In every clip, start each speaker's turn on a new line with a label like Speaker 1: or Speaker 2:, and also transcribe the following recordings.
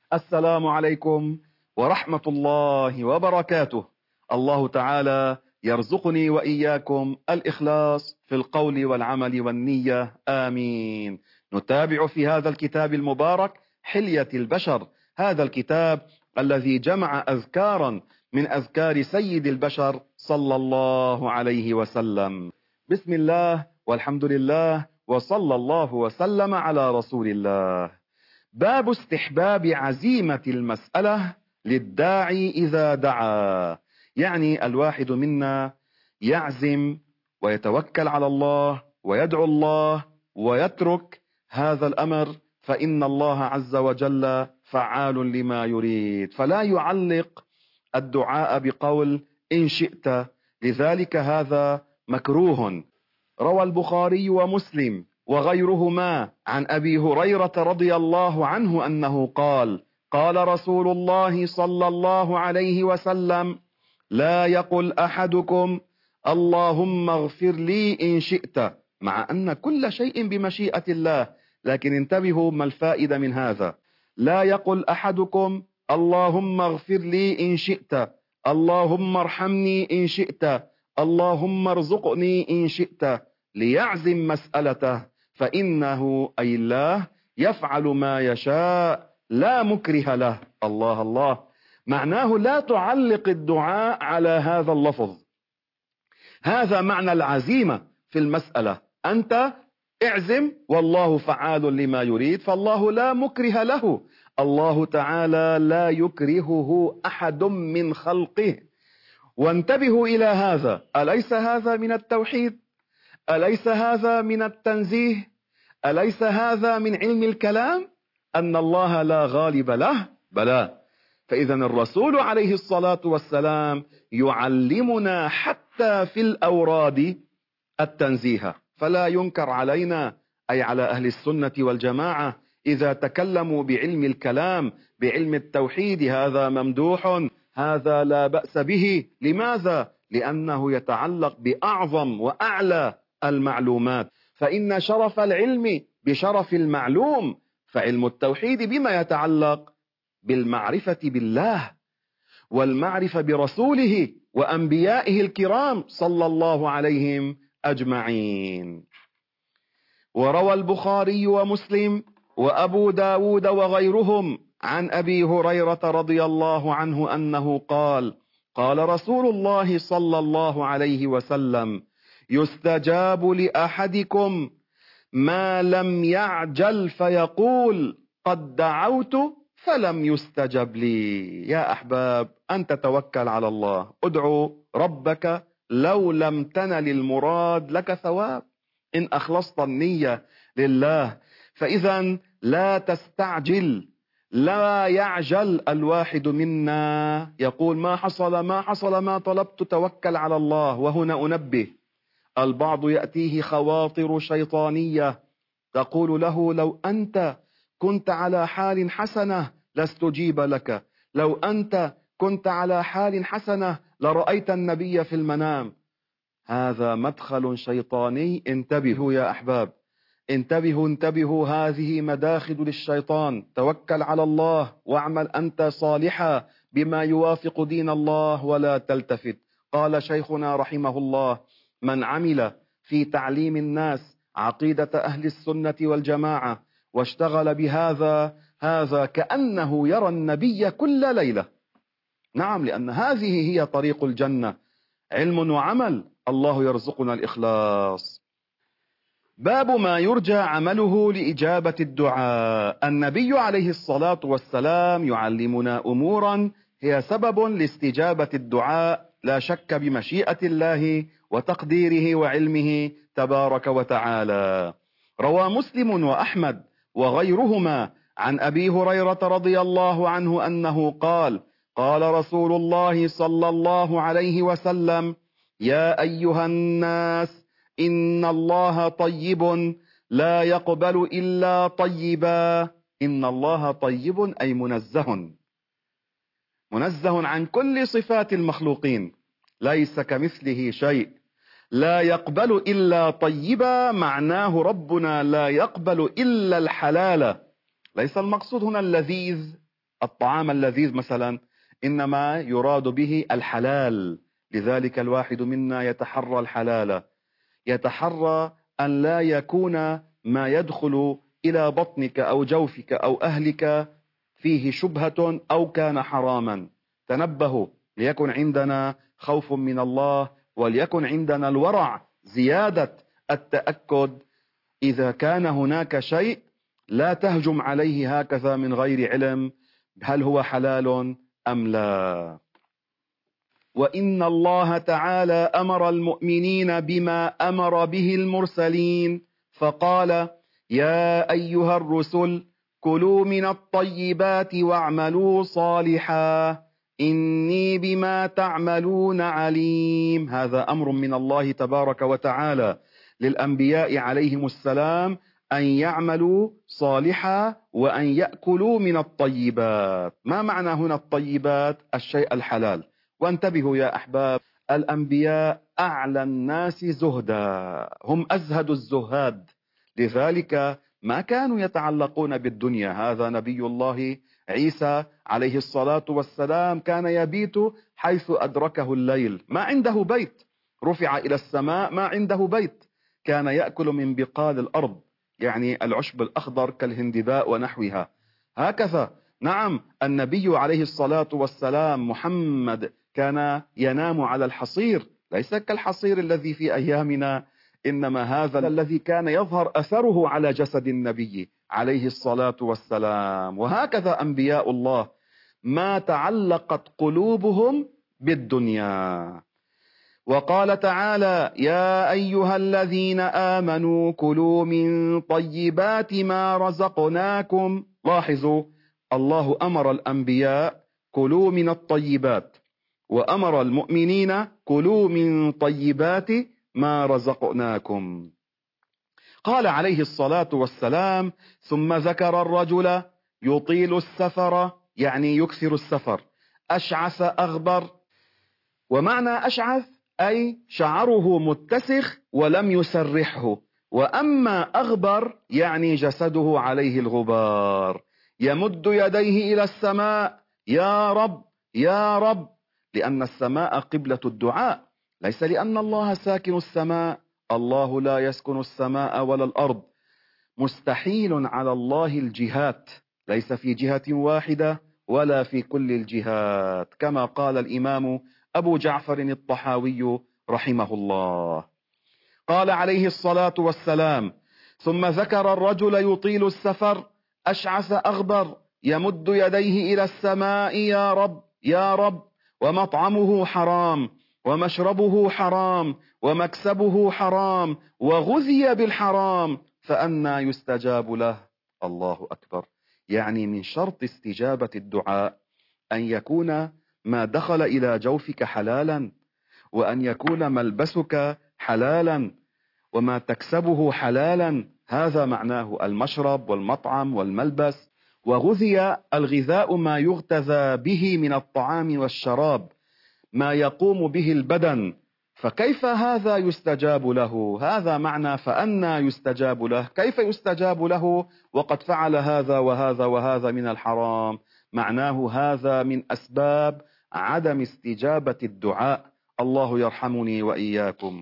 Speaker 1: السلام عليكم ورحمة الله وبركاته. الله تعالى يرزقني وإياكم الإخلاص في القول والعمل والنية، آمين. نتابع في هذا الكتاب المبارك حلية البشر، هذا الكتاب الذي جمع أذكارا من أذكار سيد البشر صلى الله عليه وسلم. بسم الله والحمد لله وصلى الله وسلم على رسول الله. باب استحباب عزيمة المسألة للداعي إذا دعا، يعني الواحد منا يعزم ويتوكل على الله ويدعو الله ويترك هذا الأمر، فإن الله عز وجل فعال لما يريد، فلا يعلق الدعاء بقول إن شئت، لذلك هذا مكروه. روى البخاري ومسلم وغيرهما عن أبي هريرة رضي الله عنه أنه قال: قال رسول الله صلى الله عليه وسلم: لا يقل أحدكم اللهم اغفر لي إن شئت، مع أن كل شيء بمشيئة الله، لكن انتبهوا ما الفائدة من هذا. لا يقل أحدكم اللهم اغفر لي إن شئت، اللهم ارحمني إن شئت، اللهم ارزقني إن شئت، ليعزم مسألته، فإنه أي الله يفعل ما يشاء لا مكره له. الله الله، معناه لا تعلق الدعاء على هذا اللفظ، هذا معنى العزيمة في المسألة. أنت اعزم والله فعال لما يريد، فالله لا مكره له، الله تعالى لا يكرهه أحد من خلقه. وانتبهوا إلى هذا، أليس هذا من التوحيد؟ أليس هذا من التنزيه؟ أليس هذا من علم الكلام؟ أن الله لا غالب له؟ بلى. فإذا الرسول عليه الصلاة والسلام يعلمنا حتى في الأوراد التنزيه، فلا ينكر علينا، أي على أهل السنة والجماعة، إذا تكلموا بعلم الكلام بعلم التوحيد، هذا ممدوح، هذا لا بأس به. لماذا؟ لأنه يتعلق بأعظم وأعلى المعلومات، فإن شرف العلم بشرف المعلوم، فعلم التوحيد بما يتعلق؟ بالمعرفة بالله والمعرفة برسوله وأنبيائه الكرام صلى الله عليهم أجمعين. وروى البخاري ومسلم وأبو داود وغيرهم عن أبي هريرة رضي الله عنه أنه قال: قال رسول الله صلى الله عليه وسلم: يستجاب لأحدكم ما لم يعجل فيقول قد دعوت فلم يستجب لي. يا أحباب، أن تتوكل على الله، ادعو ربك، لو لم تنل المراد لك ثواب إن أخلصت النية لله. فإذا لا تستعجل، لا يعجل الواحد منا يقول ما حصل ما حصل ما طلبت، توكل على الله. وهنا أنبه، البعض يأتيه خواطر شيطانية تقول له: لو أنت كنت على حال حسنة لاستجيب لك، لو أنت كنت على حال حسنة لرأيت النبي في المنام. هذا مدخل شيطاني، انتبهوا يا أحباب، انتبهوا انتبهوا، هذه مداخل للشيطان. توكل على الله واعمل أنت صالحا بما يوافق دين الله ولا تلتفت. قال شيخنا رحمه الله: من عمل في تعليم الناس عقيدة أهل السنة والجماعة واشتغل بهذا، هذا كأنه يرى النبي كل ليلة. نعم، لأن هذه هي طريق الجنة، علم وعمل. الله يرزقنا الإخلاص. باب ما يرجى عمله لإجابة الدعاء. النبي عليه الصلاة والسلام يعلمنا أمورا هي سبب لاستجابة الدعاء، لا شك بمشيئة الله وتقديره وعلمه تبارك وتعالى. روى مسلم وأحمد وغيرهما عن أبي هريرة رضي الله عنه أنه قال: قال رسول الله صلى الله عليه وسلم: يا أيها الناس، إن الله طيب لا يقبل إلا طيبا. إن الله طيب أي منزه، منزه عن كل صفات المخلوقين، ليس كمثله شيء. لا يقبل إلا طيبا معناه ربنا لا يقبل إلا الحلال، ليس المقصود هنا اللذيذ، الطعام اللذيذ مثلا إنما يراد به الحلال. لذلك الواحد منا يتحرى الحلال، يتحرى أن لا يكون ما يدخل إلى بطنك أو جوفك أو أهلك فيه شبهة أو كان حراما. تنبهوا، ليكن عندنا خوف من الله، وليكن عندنا الورع، زيادة التأكد. إذا كان هناك شيء لا تهجم عليه هكذا من غير علم هل هو حلال أم لا. وإن الله تعالى أمر المؤمنين بما أمر به المرسلين، فقال: يا أيها الرسل كلوا من الطيبات واعملوا صالحا إني بما تعملون عليم. هذا أمر من الله تبارك وتعالى للأنبياء عليهم السلام أن يعملوا صالحا وأن يأكلوا من الطيبات. ما معنى هنا الطيبات؟ الشيء الحلال. وانتبهوا يا أحباب، الأنبياء أعلى الناس زهدا، هم أزهد الزهاد، لذلك ما كانوا يتعلقون بالدنيا. هذا نبي الله عيسى عليه الصلاة والسلام كان يبيت حيث أدركه الليل، ما عنده بيت، رفع إلى السماء ما عنده بيت، كان يأكل من بقال الأرض، يعني العشب الأخضر كالهندباء ونحوها. هكذا نعم النبي عليه الصلاة والسلام محمد كان ينام على الحصير، ليس كالحصير الذي في أيامنا، إنما هذا الذي كان يظهر أثره على جسد النبي عليه الصلاة والسلام. وهكذا أنبياء الله ما تعلقت قلوبهم بالدنيا. وقال تعالى: يا أيها الذين آمنوا كلوا من طيبات ما رزقناكم. لاحظوا، الله أمر الأنبياء كلوا من الطيبات، وأمر المؤمنين كلوا من طيبات ما رزقناكم. قال عليه الصلاة والسلام: ثم ذكر الرجل يطيل السفر، يعني يكثر السفر، أشعث أغبر. ومعنى أشعث أي شعره متسخ ولم يسرحه، وأما أغبر يعني جسده عليه الغبار، يمد يديه إلى السماء: يا رب يا رب، لأن السماء قبلة الدعاء، ليس لأن الله ساكن السماء، الله لا يسكن السماء ولا الأرض، مستحيل على الله الجهات، ليس في جهة واحدة ولا في كل الجهات، كما قال الإمام أبو جعفر الطحاوي رحمه الله. قال عليه الصلاة والسلام: ثم ذكر الرجل يطيل السفر أشعث أغبر يمد يديه إلى السماء: يا رب يا رب، ومطعمه حرام ومشربه حرام ومكسبه حرام وغذي بالحرام فأنى يستجاب له. الله أكبر. يعني من شرط استجابة الدعاء أن يكون ما دخل إلى جوفك حلالا، وأن يكون ملبسك حلالا، وما تكسبه حلالا، هذا معناه المشرب والمطعم والملبس. وغذي الغذاء ما يغتذى به من الطعام والشراب، ما يقوم به البدن، فكيف هذا يستجاب له؟ هذا معنى فأنى يستجاب له. كيف يستجاب له وقد فعل هذا وهذا وهذا من الحرام؟ معناه هذا من أسباب عدم استجابة الدعاء. الله يرحمني وإياكم.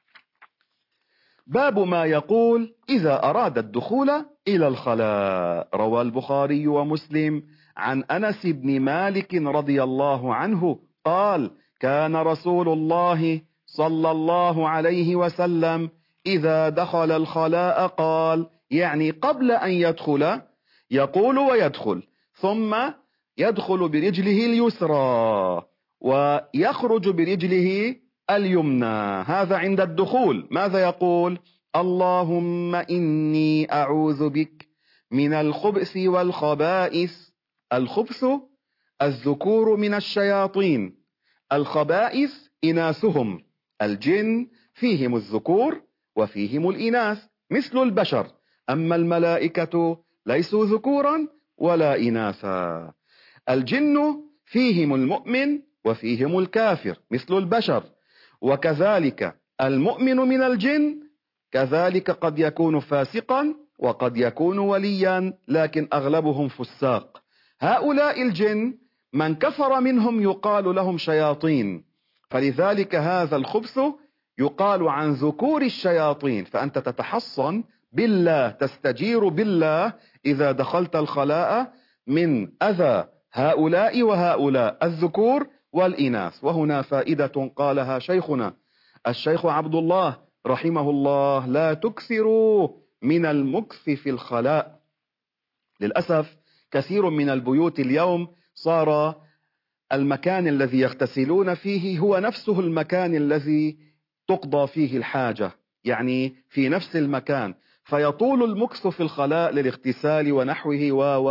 Speaker 1: باب ما يقول إذا أراد الدخول إلى الخلاء. روى البخاري ومسلم عن أنس بن مالك رضي الله عنه قال: كان رسول الله صلى الله عليه وسلم إذا دخل الخلاء قال، يعني قبل أن يدخل، يقول ويدخل، ثم يدخل برجله اليسرى ويخرج برجله اليمنى. هذا عند الدخول. ماذا يقول؟ اللهم إني أعوذ بك من الخبث والخبائث. الخبث الذكور من الشياطين، الخبائث إناثهم، الجن فيهم الذكور وفيهم الإناث مثل البشر، أما الملائكة ليسوا ذكورا ولا إناثا. الجن فيهم المؤمن وفيهم الكافر مثل البشر، وكذلك المؤمن من الجن كذلك قد يكون فاسقا وقد يكون وليا، لكن أغلبهم فساق. هؤلاء الجن من كفر منهم يقال لهم شياطين، فلذلك هذا الخبث يقال عن ذكور الشياطين. فأنت تتحصن بالله، تستجير بالله إذا دخلت الخلاء من أذى هؤلاء وهؤلاء الذكور والإناث. وهنا فائدة قالها شيخنا الشيخ عبد الله رحمه الله: لا تكثروا من المكث في الخلاء. للأسف كثير من البيوت اليوم صار المكان الذي يغتسلون فيه هو نفسه المكان الذي تقضى فيه الحاجة، يعني في نفس المكان، فيطول المكث في الخلاء للاغتسال ونحوه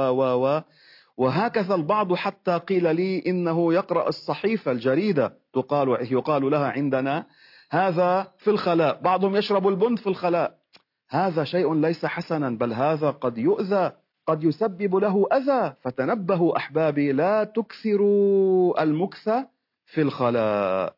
Speaker 1: وهكذا البعض حتى قيل لي إنه يقرأ الصحيفة الجريدة يقال لها عندنا هذا في الخلاء، بعضهم يشرب البن في الخلاء. هذا شيء ليس حسنا، بل هذا قد يؤذى، قد يسبب له أذى. فتنبهوا أحبابي، لا تكثروا المكث في الخلاء.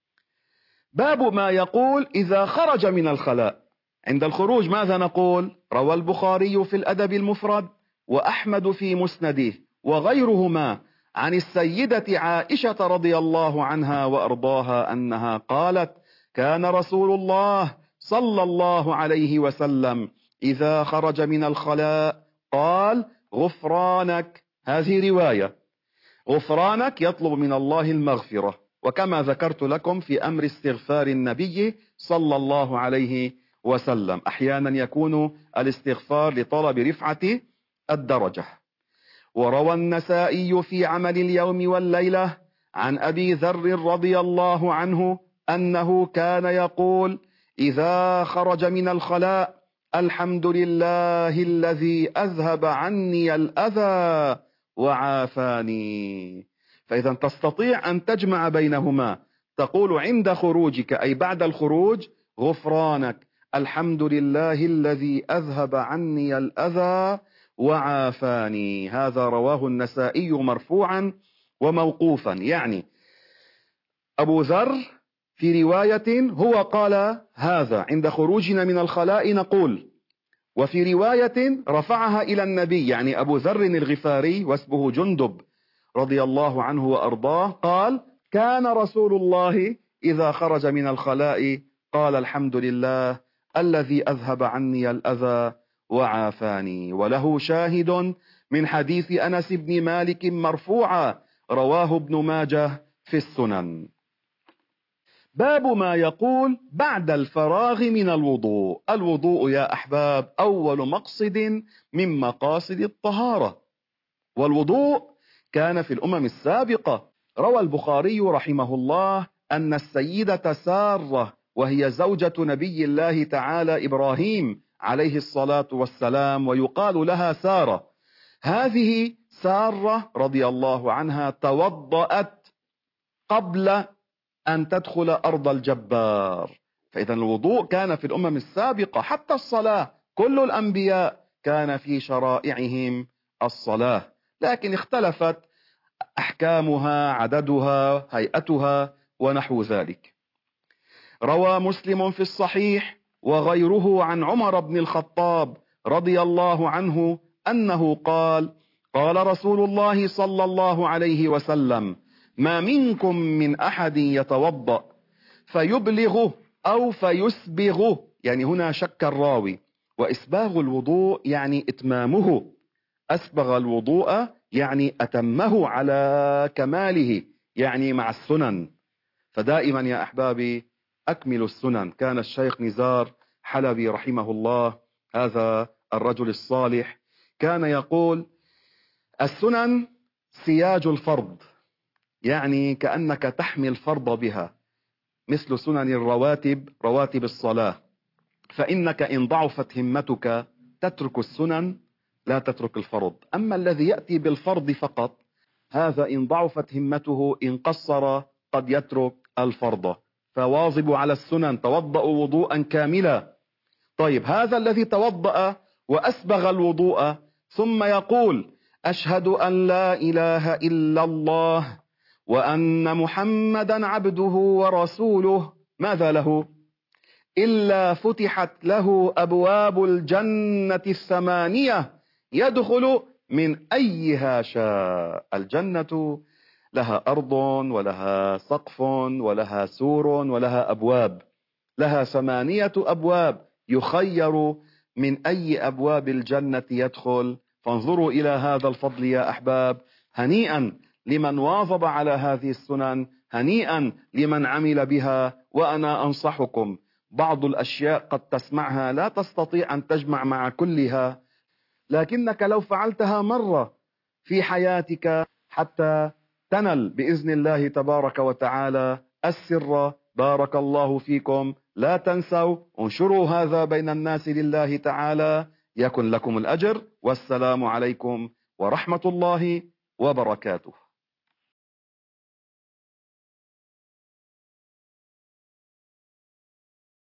Speaker 1: باب ما يقول إذا خرج من الخلاء. عند الخروج ماذا نقول؟ روى البخاري في الأدب المفرد وأحمد في مسنده وغيرهما عن السيدة عائشة رضي الله عنها وأرضاها أنها قالت: كان رسول الله صلى الله عليه وسلم إذا خرج من الخلاء قال: غفرانك. هذه رواية. غفرانك يطلب من الله المغفرة، وكما ذكرت لكم في أمر استغفار النبي صلى الله عليه وسلم أحيانا يكون الاستغفار لطلب رفعة الدرجة. وروى النسائي في عمل اليوم والليلة عن أبي ذر رضي الله عنه أنه كان يقول إذا خرج من الخلاء: الحمد لله الذي أذهب عني الأذى وعافاني. فإذا تستطيع أن تجمع بينهما، تقول عند خروجك أي بعد الخروج: غفرانك، الحمد لله الذي أذهب عني الأذى وعافاني. هذا رواه النسائي مرفوعا وموقوفا، يعني أبو ذر في رواية هو قال هذا عند خروجنا من الخلاء نقول، وفي رواية رفعها إلى النبي، يعني أبو ذر الغفاري واسمه جندب رضي الله عنه وأرضاه قال: كان رسول الله إذا خرج من الخلاء قال: الحمد لله الذي أذهب عني الأذى وعافاني. وله شاهد من حديث أنس بن مالك مرفوعا رواه ابن ماجه في السنن. باب ما يقول بعد الفراغ من الوضوء. الوضوء يا أحباب أول مقصد من مقاصد الطهارة، والوضوء كان في الأمم السابقة. روى البخاري رحمه الله أن السيدة سارة وهي زوجة نبي الله تعالى إبراهيم عليه الصلاة والسلام ويقال لها سارة، هذه سارة رضي الله عنها توضأت قبل أن تدخل أرض الجبار. فإذا الوضوء كان في الأمم السابقة، حتى الصلاة كل الأنبياء كان في شرائعهم الصلاة، لكن اختلفت أحكامها، عددها، هيئتها ونحو ذلك. روى مسلم في الصحيح وغيره عن عمر بن الخطاب رضي الله عنه أنه قال: قال رسول الله صلى الله عليه وسلم: ما منكم من أحد يتوضأ فيبلغه أو فيسبغه، يعني هنا شك الراوي، وإسباغ الوضوء يعني إتمامه، أسبغ الوضوء يعني أتمه على كماله، يعني مع السنن. فدائما يا أحبابي أكملوا السنن. كان الشيخ نزار حلبي رحمه الله هذا الرجل الصالح كان يقول: السنن سياج الفرض، يعني كأنك تحمي الفرض بها، مثل سنن الرواتب، رواتب الصلاة، فإنك إن ضعفت همتك تترك السنن لا تترك الفرض. أما الذي يأتي بالفرض فقط، هذا إن ضعفت همته إن قصر قد يترك الفرض. فواظبوا على السنن، توضأوا وضوءا كاملا. طيب، هذا الذي توضأ وأسبغ الوضوء ثم يقول: أشهد أن لا إله إلا الله وأن محمدا عبده ورسوله، ماذا له؟ إلا فتحت له أبواب الجنة الثمانية يدخل من أيها شاء. الجنة لها أرض ولها سقف ولها سور ولها أبواب، لها 8 أبواب، يخير من أي أبواب الجنة يدخل. فانظروا إلى هذا الفضل يا أحباب. هنيئا لمن واظب على هذه السنن، هنيئا لمن عمل بها. وأنا أنصحكم، بعض الأشياء قد تسمعها لا تستطيع أن تجمع مع كلها، لكنك لو فعلتها مرة في حياتك حتى تنل بإذن الله تبارك وتعالى السر. بارك الله فيكم. لا تنسوا انشروا هذا بين الناس لله تعالى، يكن لكم الأجر. والسلام عليكم ورحمة الله وبركاته.